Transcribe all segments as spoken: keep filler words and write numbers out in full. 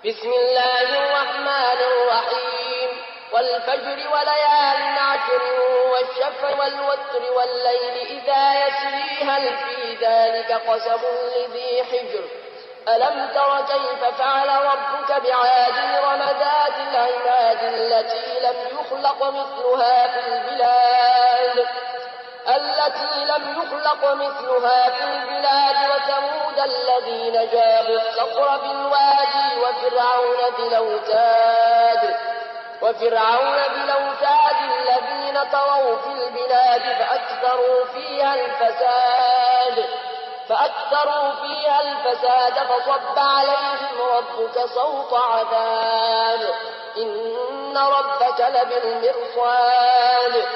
بسم الله الرحمن الرحيم والفجر وليال عشر والشفع والوتر والليل إذا يسري هل في ذلك قسم لذي حجر ألم تر كيف فعل ربك بعاد إرم ذات العماد التي لم يخلق مثلها في البلاد التي لم يخلق مثلها في البلاد وثمود الذين جابوا الصخر بالوادي وفرعون بالأوتاد وفرعون بالأوتاد الذين طغوا في البلاد فأكثروا فيها الفساد فأكثروا فيها الفساد فصب عليهم ربك صوت عذاب إن ربك لبالمرصاد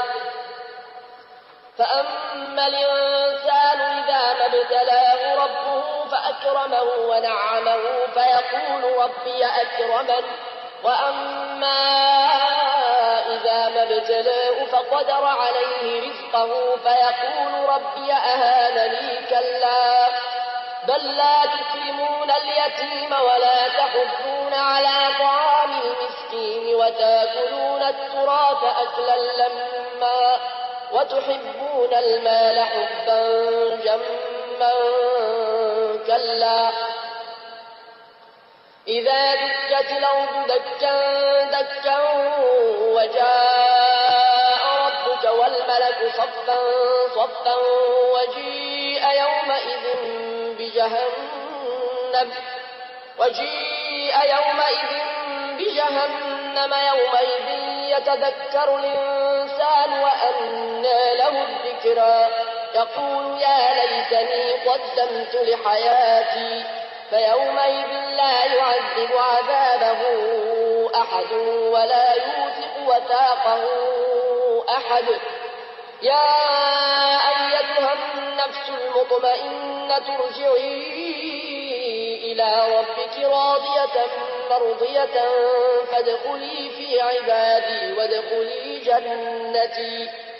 فأما الإنسان إذا ما ابتلاه ربه فأكرمه ونعمه فيقول ربي أكرمن وأما إذا ما ابتلاه فقدر عليه رزقه فيقول ربي أهانني كلا بل لا تكرمون اليتيم ولا تحضون على طعام المسكين وتاكلون التراث أكلا لما وتحبون المال حبا جما كلا إذا دكت الأرض دكا دكا وجاء ربك والملك صفا صفا وجيء يومئذ بجهنم وجيء يومئذ بجهنم يومئذ يتذكر الإنسان وأنى له الذكرى يقول يا ليتني قدمت لحياتي فيومئذ لا يعذب عذابه أحد ولا يوثق وثاقه أحد يا أيتها النفس المطمئنة ارجعي إلى ربك راضية مرضية فادخلي في عبادي وادخلي جنتي